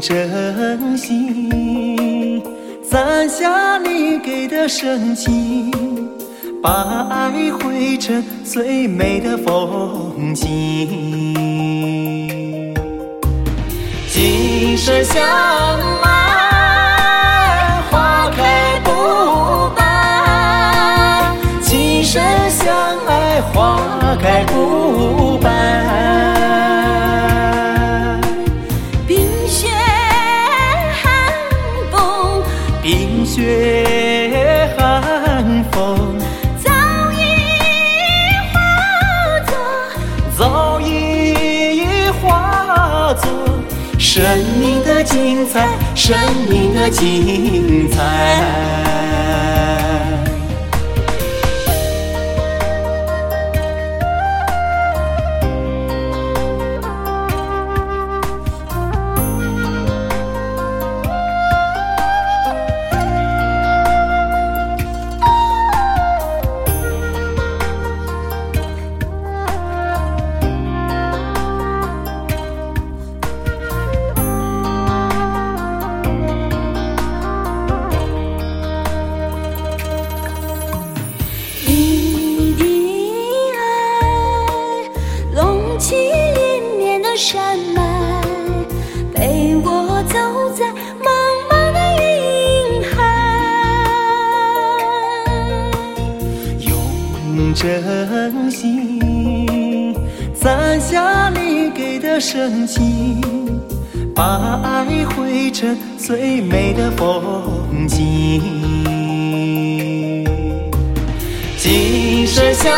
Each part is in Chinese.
珍惜攒下你给的深情，把爱绘成最美的风景。今生相爱，花开不败。今生相爱，花开不败。 冰雪寒风， 冰雪寒风， 早已化作生命的精彩，生命的精彩。 起连绵的山脉，陪我走在茫茫的云海。 用真心攒下你给的深情，把爱绘成最美的风景。今生相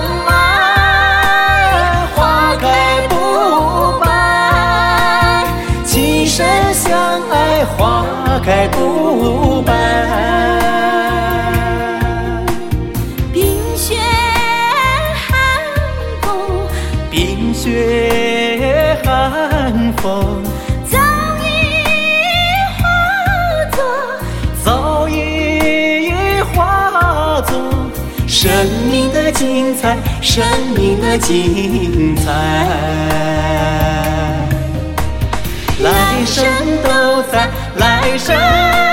爱，花开不败。今生相爱，花开不败。 冰雪寒风， 冰雪寒风， 早已化作生命的精彩，生命的精彩。来生都在，来生